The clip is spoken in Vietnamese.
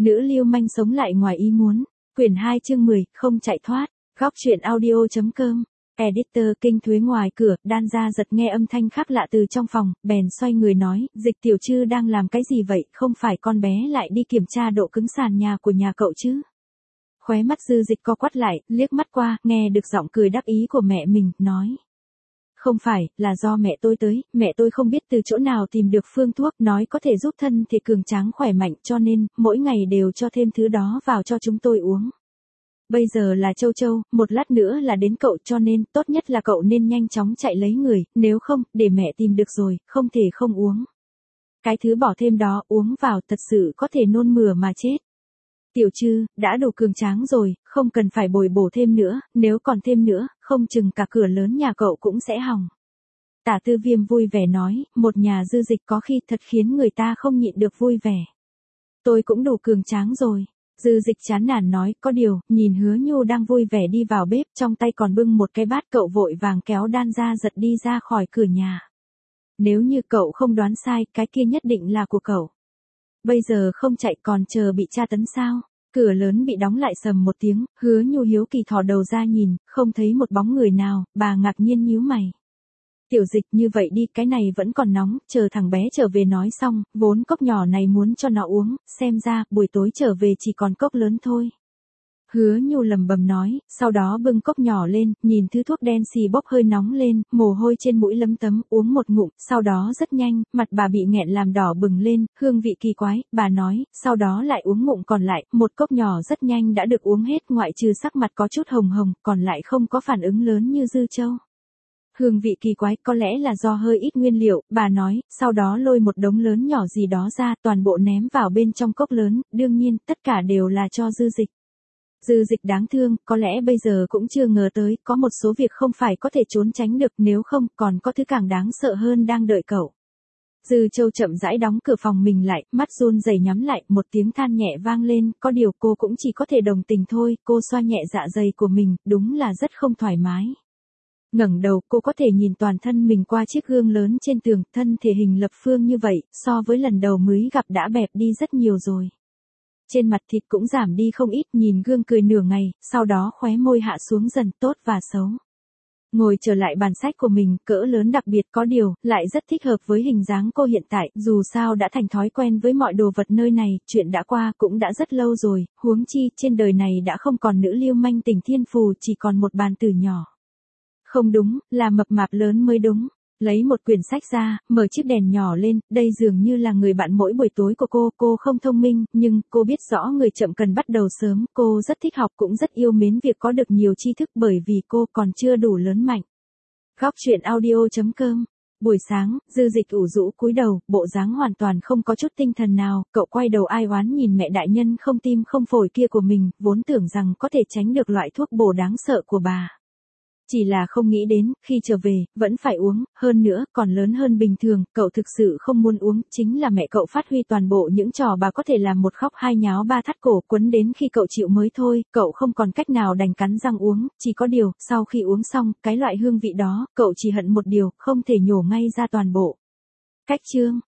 Nữ lưu manh sống lại ngoài ý muốn. Quyển 2 chương 10, không chạy thoát. Góc truyện audio.com. Editor Kinh Thuế ngoài cửa, Đan Gia giật nghe âm thanh khác lạ từ trong phòng, bèn xoay người nói, Dịch tiểu trư đang làm cái gì vậy, không phải con bé lại đi kiểm tra độ cứng sàn nhà của nhà cậu chứ? Khóe mắt Dư Dịch co quắt lại, liếc mắt qua, nghe được giọng cười đáp ý của mẹ mình, nói. Không phải, là do mẹ tôi tới, mẹ tôi không biết từ chỗ nào tìm được phương thuốc, nói có thể giúp thân thể cường tráng khỏe mạnh, cho nên, mỗi ngày đều cho thêm thứ đó vào cho chúng tôi uống. Bây giờ là Châu Châu, một lát nữa là đến cậu, cho nên, tốt nhất là cậu nên nhanh chóng chạy lấy người, nếu không, để mẹ tìm được rồi, không thể không uống. Cái thứ bỏ thêm đó, uống vào, thật sự có thể nôn mửa mà chết. Tiểu trư, đã đủ cường tráng rồi, không cần phải bồi bổ thêm nữa, nếu còn thêm nữa, không chừng cả cửa lớn nhà cậu cũng sẽ hỏng. Tả Tư Viêm vui vẻ nói, một nhà Dư Dịch có khi thật khiến người ta không nhịn được vui vẻ. Tôi cũng đủ cường tráng rồi. Dư Dịch chán nản nói, có điều, nhìn Hứa Nhu đang vui vẻ đi vào bếp, trong tay còn bưng một cái bát, cậu vội vàng kéo Đan Gia giật đi ra khỏi cửa nhà. Nếu như cậu không đoán sai, cái kia nhất định là của cậu. Bây giờ không chạy còn chờ bị tra tấn sao? Cửa lớn bị đóng lại sầm một tiếng, Hứa Nhu hiếu kỳ thò đầu ra nhìn, không thấy một bóng người nào, bà ngạc nhiên nhíu mày. Tiểu Dịch, như vậy đi, cái này vẫn còn nóng, chờ thằng bé trở về nói xong, vốn cốc nhỏ này muốn cho nó uống, xem ra, buổi tối trở về chỉ còn cốc lớn thôi. Hứa Nhu lầm bầm nói, sau đó bưng cốc nhỏ lên, nhìn thứ thuốc đen xì bốc hơi nóng lên, mồ hôi trên mũi lấm tấm, uống một ngụm, sau đó rất nhanh, mặt bà bị nghẹn làm đỏ bừng lên, hương vị kỳ quái, bà nói, sau đó lại uống ngụm còn lại, một cốc nhỏ rất nhanh đã được uống hết, ngoại trừ sắc mặt có chút hồng hồng, còn lại không có phản ứng lớn như Dư Châu. Hương vị kỳ quái, có lẽ là do hơi ít nguyên liệu, bà nói, sau đó lôi một đống lớn nhỏ gì đó ra, toàn bộ ném vào bên trong cốc lớn, đương nhiên, tất cả đều là cho Dư Dịch. Dư Dịch đáng thương, có lẽ bây giờ cũng chưa ngờ tới, có một số việc không phải có thể trốn tránh được, nếu không, còn có thứ càng đáng sợ hơn đang đợi cậu. Dư Châu chậm rãi đóng cửa phòng mình lại, mắt run rẩy nhắm lại, một tiếng than nhẹ vang lên, có điều cô cũng chỉ có thể đồng tình thôi, cô xoa nhẹ dạ dày của mình, đúng là rất không thoải mái. Ngẩng đầu, cô có thể nhìn toàn thân mình qua chiếc gương lớn trên tường, thân thể hình lập phương như vậy, so với lần đầu mới gặp đã bẹp đi rất nhiều rồi. Trên mặt thịt cũng giảm đi không ít, nhìn gương cười nửa ngày, sau đó khóe môi hạ xuống dần, tốt và xấu. Ngồi trở lại bàn sách của mình, cỡ lớn đặc biệt, có điều, lại rất thích hợp với hình dáng cô hiện tại, dù sao đã thành thói quen với mọi đồ vật nơi này, chuyện đã qua cũng đã rất lâu rồi, huống chi, trên đời này đã không còn nữ lưu manh tình thiên phù, chỉ còn một bàn tử nhỏ. Không đúng, là mập mạp lớn mới đúng. Lấy một quyển sách ra, mở chiếc đèn nhỏ lên, đây dường như là người bạn mỗi buổi tối của cô không thông minh, nhưng cô biết rõ người chậm cần bắt đầu sớm, cô rất thích học cũng rất yêu mến việc có được nhiều tri thức bởi vì cô còn chưa đủ lớn mạnh. Góc truyện audio.com. Buổi sáng, Dư Dịch ủ rũ cúi đầu, bộ dáng hoàn toàn không có chút tinh thần nào, cậu quay đầu ai oán nhìn mẹ đại nhân không tim không phổi kia của mình, vốn tưởng rằng có thể tránh được loại thuốc bổ đáng sợ của bà. Chỉ là không nghĩ đến, khi trở về, vẫn phải uống, hơn nữa, còn lớn hơn bình thường, cậu thực sự không muốn uống, chính là mẹ cậu phát huy toàn bộ những trò bà có thể làm, một khóc hai nháo ba thắt cổ, quấn đến khi cậu chịu mới thôi, cậu không còn cách nào đành cắn răng uống, chỉ có điều, sau khi uống xong, cái loại hương vị đó, cậu chỉ hận một điều, không thể nhổ ngay ra toàn bộ. Cách chương.